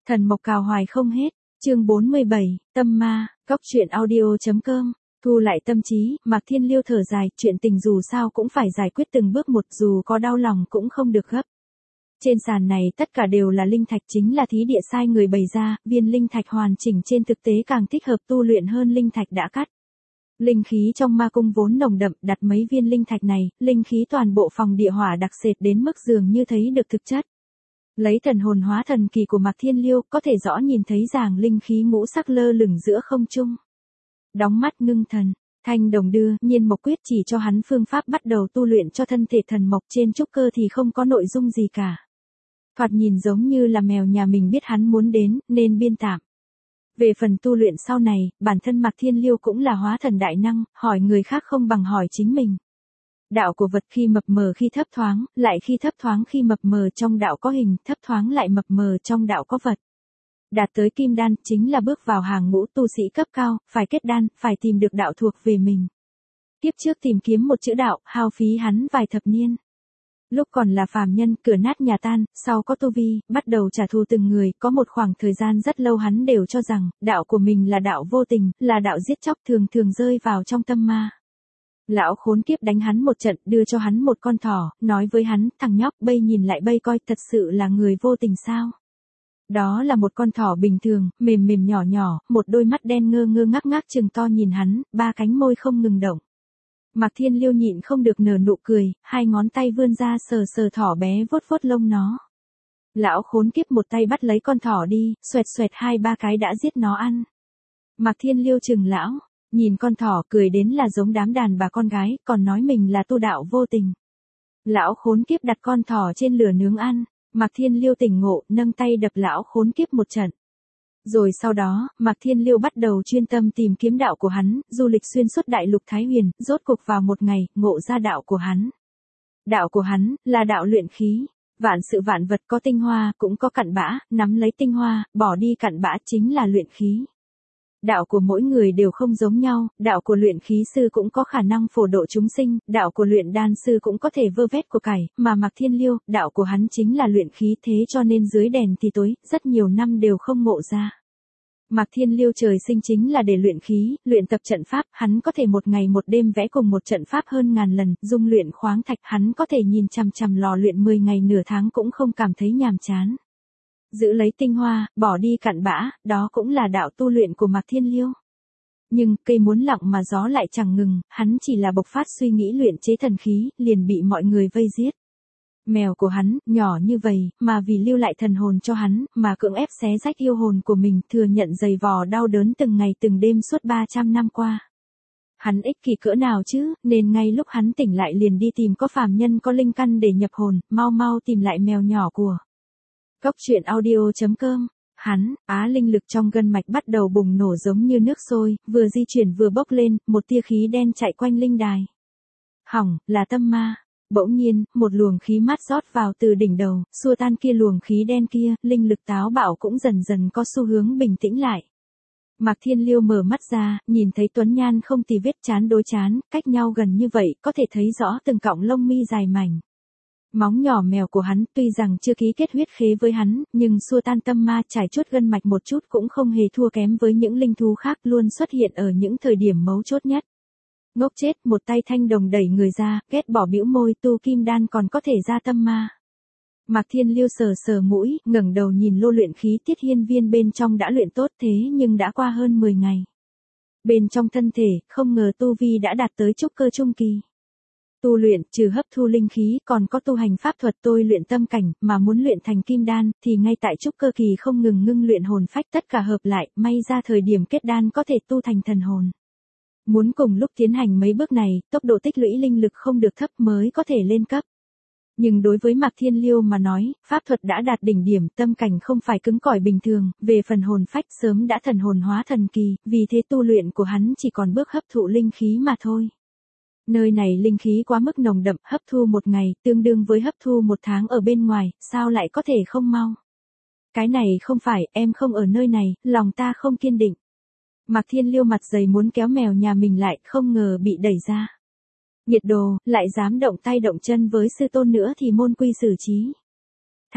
Thần mộc cào hoài không hết, chương 47, tâm ma, góc truyện audio.com, thu lại tâm trí, Mạc Thiên Liêu thở dài, chuyện tình dù sao cũng phải giải quyết từng bước một, dù có đau lòng cũng không được gấp. Trên sàn này tất cả đều là linh thạch, chính là thí địa sai người bày ra, viên linh thạch hoàn chỉnh trên thực tế càng thích hợp tu luyện hơn linh thạch đã cắt. Linh khí trong ma cung vốn nồng đậm, đặt mấy viên linh thạch này, linh khí toàn bộ phòng địa hỏa đặc sệt đến mức dường như thấy được thực chất. Lấy thần hồn hóa thần kỳ của Mạc Thiên Liêu, có thể rõ nhìn thấy ràng linh khí ngũ sắc lơ lửng giữa không trung. Đóng mắt ngưng thần, Thanh Đồng đưa Nhiên Mộc Quyết chỉ cho hắn phương pháp bắt đầu tu luyện cho thân thể thần mộc, trên trúc cơ thì không có nội dung gì cả. Thoạt nhìn giống như là mèo nhà mình biết hắn muốn đến, nên biên tạm. Về phần tu luyện sau này, bản thân Mạc Thiên Liêu cũng là hóa thần đại năng, hỏi người khác không bằng hỏi chính mình. Đạo của vật khi mập mờ khi thấp thoáng, lại khi thấp thoáng khi mập mờ, trong đạo có hình, thấp thoáng lại mập mờ trong đạo có vật. Đạt tới kim đan chính là bước vào hàng ngũ tu sĩ cấp cao, phải kết đan, phải tìm được đạo thuộc về mình. Tiếp trước tìm kiếm một chữ đạo, hao phí hắn vài thập niên. Lúc còn là phàm nhân, cửa nát nhà tan, sau có tu vi, bắt đầu trả thù từng người, có một khoảng thời gian rất lâu hắn đều cho rằng, đạo của mình là đạo vô tình, là đạo giết chóc, thường thường rơi vào trong tâm ma. Lão khốn kiếp đánh hắn một trận, đưa cho hắn một con thỏ, nói với hắn, thằng nhóc, bây nhìn lại bây coi, thật sự là người vô tình sao? Đó là một con thỏ bình thường, mềm mềm nhỏ nhỏ, một đôi mắt đen ngơ ngơ ngác ngác trừng to nhìn hắn, ba cánh môi không ngừng động. Mạc Thiên Liêu nhịn không được nở nụ cười, hai ngón tay vươn ra sờ sờ thỏ bé vuốt vuốt lông nó. Lão khốn kiếp một tay bắt lấy con thỏ đi, xoẹt xoẹt hai ba cái đã giết nó ăn. Mạc Thiên Liêu chừng lão, nhìn con thỏ cười đến là giống đám đàn bà con gái, còn nói mình là tu đạo vô tình. Lão khốn kiếp đặt con thỏ trên lửa nướng ăn, Mạc Thiên Liêu tỉnh ngộ, nâng tay đập lão khốn kiếp một trận. Rồi sau đó, Mạc Thiên Liêu bắt đầu chuyên tâm tìm kiếm đạo của hắn, du lịch xuyên suốt đại lục Thái Huyền, rốt cuộc vào một ngày, ngộ ra đạo của hắn. Đạo của hắn, là đạo luyện khí. Vạn sự vạn vật có tinh hoa, cũng có cặn bã, nắm lấy tinh hoa, bỏ đi cặn bã chính là luyện khí. Đạo của mỗi người đều không giống nhau, đạo của luyện khí sư cũng có khả năng phổ độ chúng sinh, đạo của luyện đan sư cũng có thể vơ vét của cải, mà Mạc Thiên Liêu, đạo của hắn chính là luyện khí, thế cho nên dưới đèn thì tối, rất nhiều năm đều không ngộ ra. Mạc Thiên Liêu trời sinh chính là để luyện khí, luyện tập trận pháp, hắn có thể một ngày một đêm vẽ cùng một trận pháp hơn ngàn lần, dung luyện khoáng thạch, hắn có thể nhìn chằm chằm lò luyện 10 ngày nửa tháng cũng không cảm thấy nhàm chán. Giữ lấy tinh hoa, bỏ đi cặn bã, đó cũng là đạo tu luyện của Mạc Thiên Liêu. Nhưng, cây muốn lặng mà gió lại chẳng ngừng, hắn chỉ là bộc phát suy nghĩ luyện chế thần khí, liền bị mọi người vây giết. Mèo của hắn, nhỏ như vậy, mà vì lưu lại thần hồn cho hắn, mà cưỡng ép xé rách yêu hồn của mình, thừa nhận dày vò đau đớn từng ngày từng đêm suốt 300 năm qua. Hắn ích kỷ cỡ nào chứ, nên ngay lúc hắn tỉnh lại liền đi tìm có phàm nhân có linh căn để nhập hồn, mau mau tìm lại mèo nhỏ của. Góc truyện audio.com, hắn, linh lực trong gân mạch bắt đầu bùng nổ giống như nước sôi, vừa di chuyển vừa bốc lên, một tia khí đen chạy quanh linh đài. Hỏng, là tâm ma. Bỗng nhiên, một luồng khí mát rót vào từ đỉnh đầu, xua tan kia luồng khí đen kia, linh lực táo bạo cũng dần dần có xu hướng bình tĩnh lại. Mạc Thiên Liêu mở mắt ra, nhìn thấy Tuấn Nhan không tì vết, trán đối trán, cách nhau gần như vậy, có thể thấy rõ từng cọng lông mi dài mảnh. Móng nhỏ mèo của hắn, tuy rằng chưa ký kết huyết khế với hắn, nhưng xua tan tâm ma, trải chuốt gân mạch một chút cũng không hề thua kém với những linh thú khác, luôn xuất hiện ở những thời điểm mấu chốt nhất. Ngốc chết, một tay Thanh Đồng đẩy người ra, ghét bỏ bĩu môi, tu kim đan còn có thể ra tâm ma. Mạc Thiên Liêu sờ sờ mũi, ngẩng đầu nhìn lô luyện khí tiết hiên viên bên trong đã luyện tốt, thế nhưng đã qua hơn 10 ngày. Bên trong thân thể, không ngờ tu vi đã đạt tới trúc cơ trung kỳ. Tu luyện, trừ hấp thu linh khí, còn có tu hành pháp thuật tôi luyện tâm cảnh, mà muốn luyện thành kim đan, thì ngay tại trúc cơ kỳ không ngừng ngưng luyện hồn phách, tất cả hợp lại, may ra thời điểm kết đan có thể tu thành thần hồn. Muốn cùng lúc tiến hành mấy bước này, tốc độ tích lũy linh lực không được thấp mới có thể lên cấp. Nhưng đối với Mạc Thiên Liêu mà nói, pháp thuật đã đạt đỉnh điểm, tâm cảnh không phải cứng cỏi bình thường, về phần hồn phách sớm đã thần hồn hóa thần kỳ, vì thế tu luyện của hắn chỉ còn bước hấp thụ linh khí mà thôi. Nơi này linh khí quá mức nồng đậm, hấp thu một ngày, tương đương với hấp thu một tháng ở bên ngoài, sao lại có thể không mau? Cái này không phải, em không ở nơi này, lòng ta không kiên định. Mạc Thiên Liêu mặt dày muốn kéo mèo nhà mình lại, không ngờ bị đẩy ra. Nhiệt đồ, lại dám động tay động chân với sư tôn nữa thì môn quy xử trí.